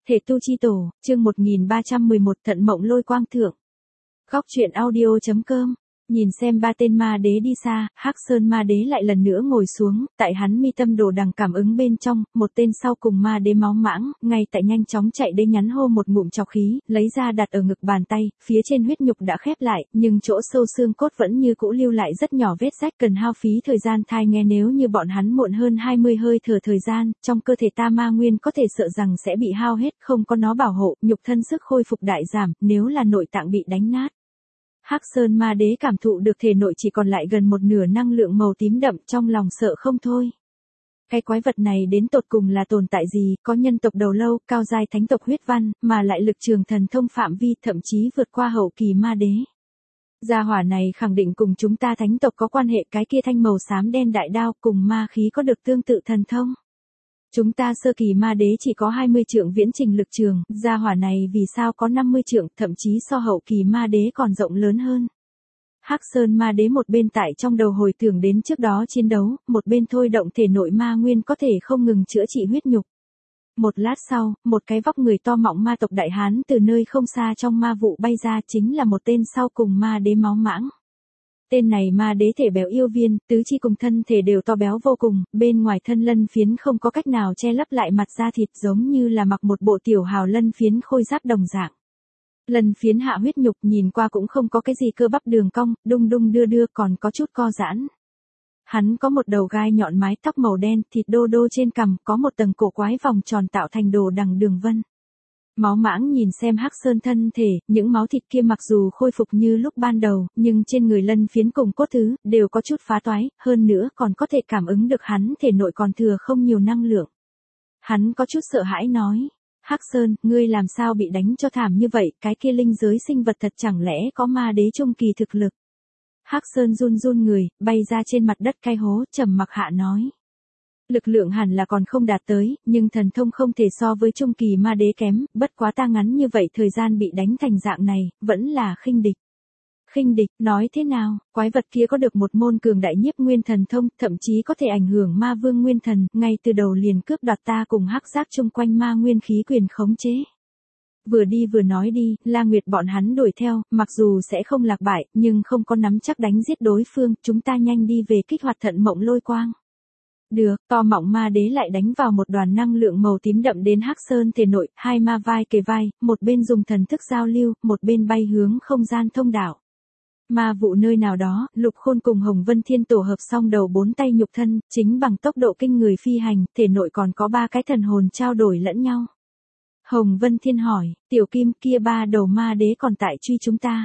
Thể tu chi tổ, chương 1311 Thận mộng lôi quang thượng. Góc truyện audio.com. Nhìn xem ba tên ma đế đi xa, Hắc Sơn ma đế lại lần nữa ngồi xuống, tại hắn mi tâm đồ đằng cảm ứng bên trong, một tên sau cùng ma đế máu mãng, ngay tại nhanh chóng chạy đến nhắn hô một ngụm trọc khí, lấy ra đặt ở ngực bàn tay, phía trên huyết nhục đã khép lại, nhưng chỗ sâu xương cốt vẫn như cũ lưu lại rất nhỏ vết rách, cần hao phí thời gian thai nghe. Nếu như bọn hắn muộn hơn 20 hơi thở thời gian, trong cơ thể ta ma nguyên có thể sợ rằng sẽ bị hao hết, không có nó bảo hộ, nhục thân sức khôi phục đại giảm, nếu là nội tạng bị đánh nát. Hắc Sơn ma đế cảm thụ được thể nội chỉ còn lại gần một nửa năng lượng màu tím đậm, trong lòng sợ không thôi. Cái quái vật này đến tột cùng là tồn tại gì, có nhân tộc đầu lâu, cao giai thánh tộc huyết văn, mà lại lực trường thần thông phạm vi thậm chí vượt qua hậu kỳ ma đế. Gia hỏa này khẳng định cùng chúng ta thánh tộc có quan hệ, cái kia thanh màu xám đen đại đao cùng ma khí có được tương tự thần thông. Chúng ta sơ kỳ ma đế chỉ có 20 trượng viễn trình lực trường, gia hỏa này vì sao có 50 trượng, thậm chí so hậu kỳ ma đế còn rộng lớn hơn. Hắc Sơn ma đế một bên tại trong đầu hồi tưởng đến trước đó chiến đấu, một bên thôi động thể nội ma nguyên có thể không ngừng chữa trị huyết nhục. Một lát sau, một cái vóc người to mọng ma tộc đại hán từ nơi không xa trong ma vụ bay ra, chính là một tên sau cùng ma đế máu mãng. Tên này ma đế thể béo yêu viên, tứ chi cùng thân thể đều to béo vô cùng, bên ngoài thân lân phiến không có cách nào che lấp lại mặt da thịt, giống như là mặc một bộ tiểu hào lân phiến khôi giáp đồng dạng. Lân phiến hạ huyết nhục nhìn qua cũng không có cái gì cơ bắp đường cong, đung đung đưa đưa, còn có chút co giãn. Hắn có một đầu gai nhọn, mái tóc màu đen, thịt đô đô trên cằm, có một tầng cổ quái vòng tròn tạo thành đồ đằng đường vân. Máu mãng nhìn xem Hắc Sơn thân thể, những máu thịt kia mặc dù khôi phục như lúc ban đầu, nhưng trên người lân phiến cùng cốt thứ, đều có chút phá toái, hơn nữa còn có thể cảm ứng được hắn thể nội còn thừa không nhiều năng lượng. Hắn có chút sợ hãi nói, Hắc Sơn, ngươi làm sao bị đánh cho thảm như vậy, cái kia linh giới sinh vật thật chẳng lẽ có ma đế trung kỳ thực lực. Hắc Sơn run run người, bay ra trên mặt đất cái hố, trầm mặc hạ nói. Lực lượng hẳn là còn không đạt tới, nhưng thần thông không thể so với trung kỳ ma đế kém, bất quá ta ngắn như vậy thời gian bị đánh thành dạng này, vẫn là khinh địch. Khinh địch, nói thế nào, quái vật kia có được một môn cường đại nhiếp nguyên thần thông, thậm chí có thể ảnh hưởng ma vương nguyên thần, ngay từ đầu liền cướp đoạt ta cùng hắc giác chung quanh ma nguyên khí quyền khống chế. Vừa đi vừa nói đi, La Nguyệt bọn hắn đuổi theo, mặc dù sẽ không lạc bại, nhưng không có nắm chắc đánh giết đối phương, chúng ta nhanh đi về kích hoạt thận mộng lôi quang. Được, to mọng ma đế lại đánh vào một đoàn năng lượng màu tím đậm đến Hắc Sơn thể nội, hai ma vai kề vai, một bên dùng thần thức giao lưu, một bên bay hướng không gian thông đạo. Ma vụ nơi nào đó, Lục Khôn cùng Hồng Vân Thiên tổ hợp xong đầu bốn tay nhục thân, chính bằng tốc độ kinh người phi hành, thể nội còn có ba cái thần hồn trao đổi lẫn nhau. Hồng Vân Thiên hỏi, tiểu kim kia ba đầu ma đế còn tại truy chúng ta.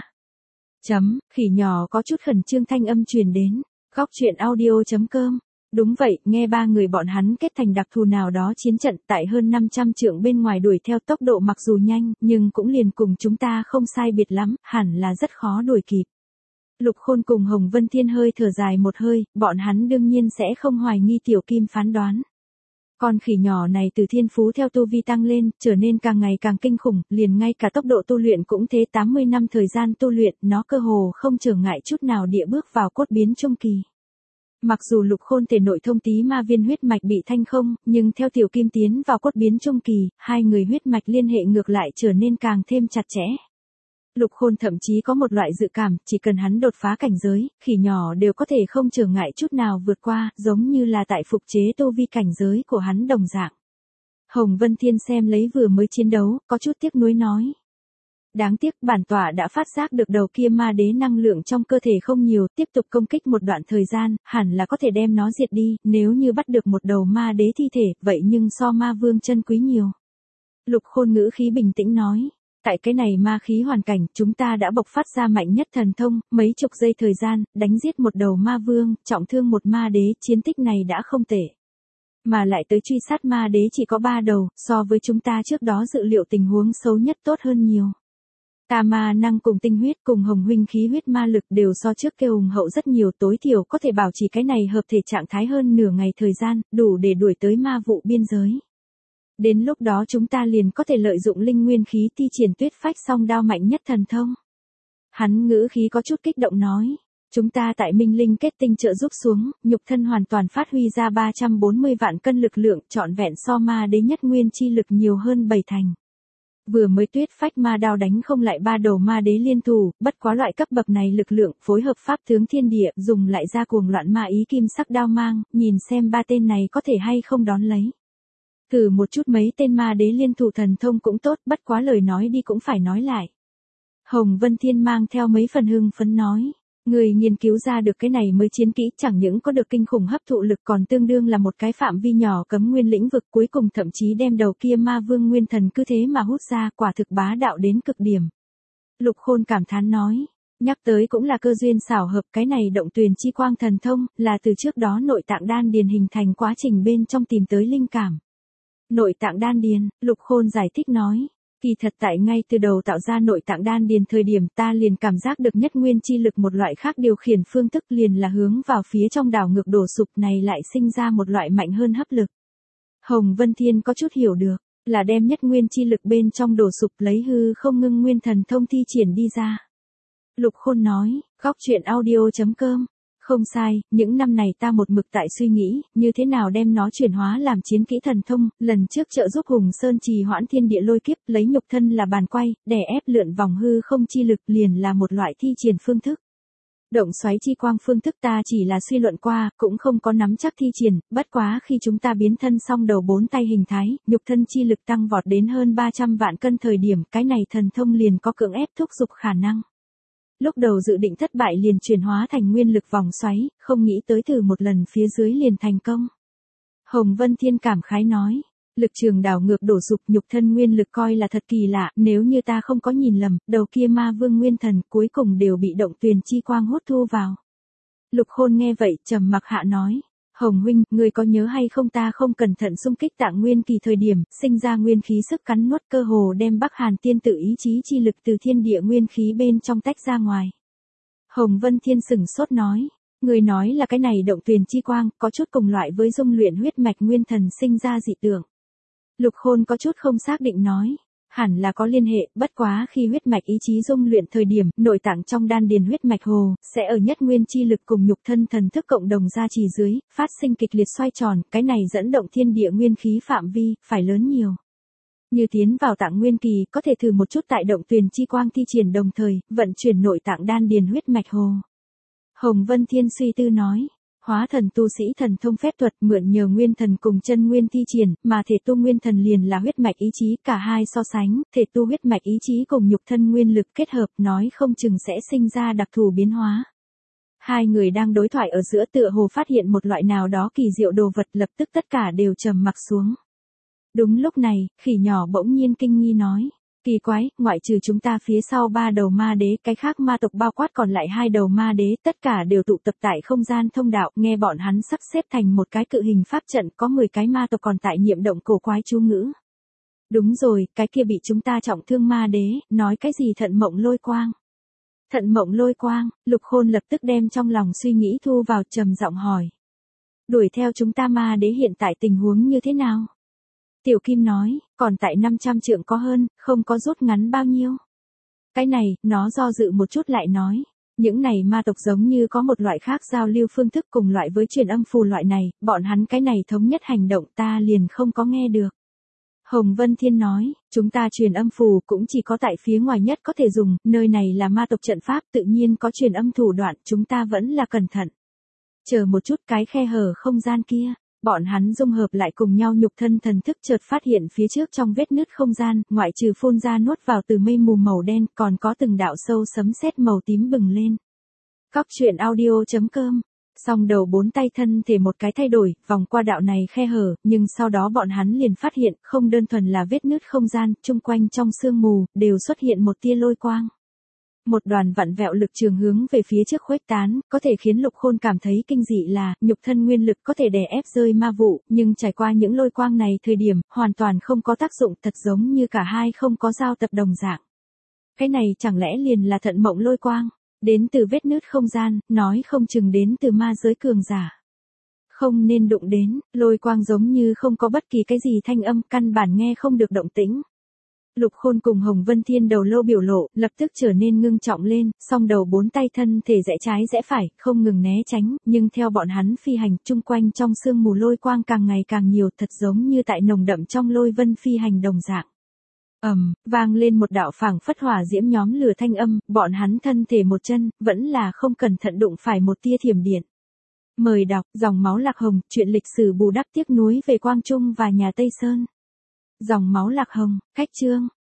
Khỉ nhỏ có chút khẩn trương thanh âm truyền đến, góc truyện audio.com. Đúng vậy, nghe ba người bọn hắn kết thành đặc thù nào đó chiến trận tại hơn 500 trượng bên ngoài đuổi theo tốc độ mặc dù nhanh, nhưng cũng liền cùng chúng ta không sai biệt lắm, hẳn là rất khó đuổi kịp. Lục Khôn cùng Hồng Vân Thiên hơi thở dài một hơi, bọn hắn đương nhiên sẽ không hoài nghi tiểu kim phán đoán. Con khỉ nhỏ này từ thiên phú theo tu vi tăng lên, trở nên càng ngày càng kinh khủng, liền ngay cả tốc độ tu luyện cũng thế, 80 năm thời gian tu luyện, nó cơ hồ không trở ngại chút nào địa bước vào cốt biến trung kỳ. Mặc dù Lục Khôn thể nội thông tí ma viên huyết mạch bị thanh không, nhưng theo tiểu kim tiến vào cốt biến trung kỳ, hai người huyết mạch liên hệ ngược lại trở nên càng thêm chặt chẽ. Lục Khôn thậm chí có một loại dự cảm, chỉ cần hắn đột phá cảnh giới, khỉ nhỏ đều có thể không trở ngại chút nào vượt qua, giống như là tại phục chế tu vi cảnh giới của hắn đồng dạng. Hồng Vân Thiên xem lấy vừa mới chiến đấu, có chút tiếc nuối nói. Đáng tiếc bản tọa đã phát giác được đầu kia ma đế năng lượng trong cơ thể không nhiều, tiếp tục công kích một đoạn thời gian, hẳn là có thể đem nó diệt đi, nếu như bắt được một đầu ma đế thi thể, vậy nhưng so ma vương chân quý nhiều. Lục Khôn ngữ khí bình tĩnh nói, tại cái này ma khí hoàn cảnh, chúng ta đã bộc phát ra mạnh nhất thần thông, mấy chục giây thời gian, đánh giết một đầu ma vương, trọng thương một ma đế, chiến tích này đã không tệ. Mà lại tới truy sát ma đế chỉ có 3 đầu, so với chúng ta trước đó dự liệu tình huống xấu nhất tốt hơn nhiều. Ta ma năng cùng tinh huyết cùng hồng huynh khí huyết ma lực đều so trước kia hùng hậu rất nhiều, tối thiểu có thể bảo trì cái này hợp thể trạng thái hơn nửa ngày thời gian, đủ để đuổi tới ma vụ biên giới. Đến lúc đó chúng ta liền có thể lợi dụng linh nguyên khí thi triển tuyết phách song đao mạnh nhất thần thông. Hắn ngữ khí có chút kích động nói, chúng ta tại minh linh kết tinh trợ giúp xuống, nhục thân hoàn toàn phát huy ra 340 vạn cân lực lượng, trọn vẹn so ma đế nhất nguyên chi lực nhiều hơn 7 thành. Vừa mới tuyết phách ma đao đánh không lại ba đầu ma đế liên thủ, bất quá loại cấp bậc này lực lượng phối hợp pháp tướng thiên địa dùng lại ra cuồng loạn ma ý kim sắc đao mang, nhìn xem ba tên này có thể hay không đón lấy. Thử một chút mấy tên ma đế liên thủ thần thông cũng tốt, bất quá lời nói đi cũng phải nói lại. Hồng Vân Thiên mang theo mấy phần hưng phấn nói. Người nghiên cứu ra được cái này mới chiến kỹ chẳng những có được kinh khủng hấp thụ lực còn tương đương là một cái phạm vi nhỏ cấm nguyên lĩnh vực cuối cùng thậm chí đem đầu kia ma vương nguyên thần cứ thế mà hút ra quả thực bá đạo đến cực điểm. Lục Khôn cảm thán nói. Nhắc tới cũng là cơ duyên xảo hợp cái này động tuyền chi quang thần thông là từ trước đó nội tạng đan điền hình thành quá trình bên trong tìm tới linh cảm. Nội tạng đan điền, Lục Khôn giải thích nói. Kỳ thật tại ngay từ đầu tạo ra nội tạng đan điền thời điểm ta liền cảm giác được nhất nguyên chi lực một loại khác điều khiển phương thức liền là hướng vào phía trong đảo ngược đổ sụp này lại sinh ra một loại mạnh hơn hấp lực. Hồng Vân Thiên có chút hiểu được, là đem nhất nguyên chi lực bên trong đổ sụp lấy hư không ngưng nguyên thần thông thi triển đi ra. Lục Khôn nói, góc chuyện audio.com. Không sai, những năm này ta một mực tại suy nghĩ, như thế nào đem nó chuyển hóa làm chiến kỹ thần thông, lần trước trợ giúp Hùng Sơn trì hoãn thiên địa lôi kiếp, lấy nhục thân là bàn quay, đè ép lượn vòng hư không chi lực liền là một loại thi triển phương thức. Động xoáy chi quang phương thức ta chỉ là suy luận qua, cũng không có nắm chắc thi triển, bất quá khi chúng ta biến thân xong đầu bốn tay hình thái, nhục thân chi lực tăng vọt đến hơn 300 vạn cân thời điểm, cái này thần thông liền có cưỡng ép thúc giục khả năng. Lúc đầu dự định thất bại liền chuyển hóa thành nguyên lực vòng xoáy, không nghĩ tới thử một lần phía dưới liền thành công. Hồng Vân Thiên cảm khái nói, lực trường đảo ngược đổ sụp nhục thân nguyên lực coi là thật kỳ lạ, nếu như ta không có nhìn lầm, đầu kia ma vương nguyên thần cuối cùng đều bị động tuyền chi quang hút thu vào. Lục Khôn nghe vậy trầm mặc hạ nói, Hồng huynh, người có nhớ hay không ta không cẩn thận xung kích Tạng Nguyên kỳ thời điểm, sinh ra nguyên khí sức cắn nuốt cơ hồ đem Bắc Hàn tiên tự ý chí chi lực từ thiên địa nguyên khí bên trong tách ra ngoài. Hồng Vân Thiên sửng sốt nói, người nói là cái này động tuyền chi quang, có chút cùng loại với dung luyện huyết mạch nguyên thần sinh ra dị tượng. Lục Khôn có chút không xác định nói, hẳn là có liên hệ, bất quá khi huyết mạch ý chí dung luyện thời điểm, nội tạng trong đan điền huyết mạch hồ, sẽ ở nhất nguyên chi lực cùng nhục thân thần thức cộng đồng gia trì dưới, phát sinh kịch liệt xoay tròn, cái này dẫn động thiên địa nguyên khí phạm vi, phải lớn nhiều. Như tiến vào Tạng Nguyên kỳ, có thể thử một chút tại động tuyền chi quang thi triển đồng thời, vận chuyển nội tạng đan điền huyết mạch hồ. Hồng Vân Thiên suy tư nói. Hóa thần tu sĩ thần thông phép thuật mượn nhờ nguyên thần cùng chân nguyên thi triển, mà thể tu nguyên thần liền là huyết mạch ý chí, cả hai so sánh, thể tu huyết mạch ý chí cùng nhục thân nguyên lực kết hợp nói không chừng sẽ sinh ra đặc thù biến hóa. Hai người đang đối thoại ở giữa tựa hồ phát hiện một loại nào đó kỳ diệu đồ vật lập tức tất cả đều trầm mặc xuống. Đúng lúc này, khỉ nhỏ bỗng nhiên kinh nghi nói. Kỳ quái, ngoại trừ chúng ta phía sau ba đầu ma đế, cái khác ma tộc bao quát còn lại hai đầu ma đế, tất cả đều tụ tập tại không gian thông đạo, nghe bọn hắn sắp xếp thành một cái cự hình pháp trận, có 10 cái ma tộc còn tại niệm động cổ quái chú ngữ. Đúng rồi, cái kia bị chúng ta trọng thương ma đế, nói cái gì thận mộng lôi quang. Thận mộng lôi quang, Lục Khôn lập tức đem trong lòng suy nghĩ thu vào trầm giọng hỏi. Đuổi theo chúng ta ma đế hiện tại tình huống như thế nào? Tiểu Kim nói, còn tại 500 trượng có hơn, không có rút ngắn bao nhiêu. Cái này, nó do dự một chút lại nói. Những này ma tộc giống như có một loại khác giao lưu phương thức cùng loại với truyền âm phù loại này, bọn hắn cái này thống nhất hành động ta liền không có nghe được. Hồng Vân Thiên nói, chúng ta truyền âm phù cũng chỉ có tại phía ngoài nhất có thể dùng, nơi này là ma tộc trận pháp tự nhiên có truyền âm thủ đoạn, chúng ta vẫn là cẩn thận. Chờ một chút cái khe hở không gian kia. Bọn hắn dung hợp lại cùng nhau nhục thân thần thức chợt phát hiện phía trước trong vết nứt không gian, ngoại trừ phun ra nuốt vào từ mây mù màu đen, còn có từng đạo sâu sấm sét màu tím bừng lên. Góc chuyện audio.com. Song đầu bốn tay thân thể một cái thay đổi, vòng qua đạo này khe hở, nhưng sau đó bọn hắn liền phát hiện, không đơn thuần là vết nứt không gian, chung quanh trong sương mù, đều xuất hiện một tia lôi quang. Một đoàn vặn vẹo lực trường hướng về phía trước khuếch tán, có thể khiến Lục Khôn cảm thấy kinh dị là, nhục thân nguyên lực có thể đè ép rơi ma vụ, nhưng trải qua những lôi quang này thời điểm, hoàn toàn không có tác dụng, thật giống như cả hai không có giao tập đồng dạng. Cái này chẳng lẽ liền là thận mộng lôi quang, đến từ vết nứt không gian, nói không chừng đến từ ma giới cường giả. Không nên đụng đến, lôi quang giống như không có bất kỳ cái gì thanh âm, căn bản nghe không được động tĩnh. Lục Khôn cùng Hồng Vân Thiên đầu lâu biểu lộ, lập tức trở nên ngưng trọng lên, song đầu bốn tay thân thể rẽ trái rẽ phải, không ngừng né tránh, nhưng theo bọn hắn phi hành, chung quanh trong sương mù lôi quang càng ngày càng nhiều, thật giống như tại nồng đậm trong lôi vân phi hành đồng dạng. Vang lên một đạo phảng phất hỏa diễm nhóm lửa thanh âm, bọn hắn thân thể một chân, vẫn là không cẩn thận đụng phải một tia thiểm điện. Mời đọc, Dòng máu Lạc Hồng, truyện lịch sử bù đắp tiếc nuối về Quang Trung và nhà Tây Sơn. Dòng máu Lạc Hồng, khách chương,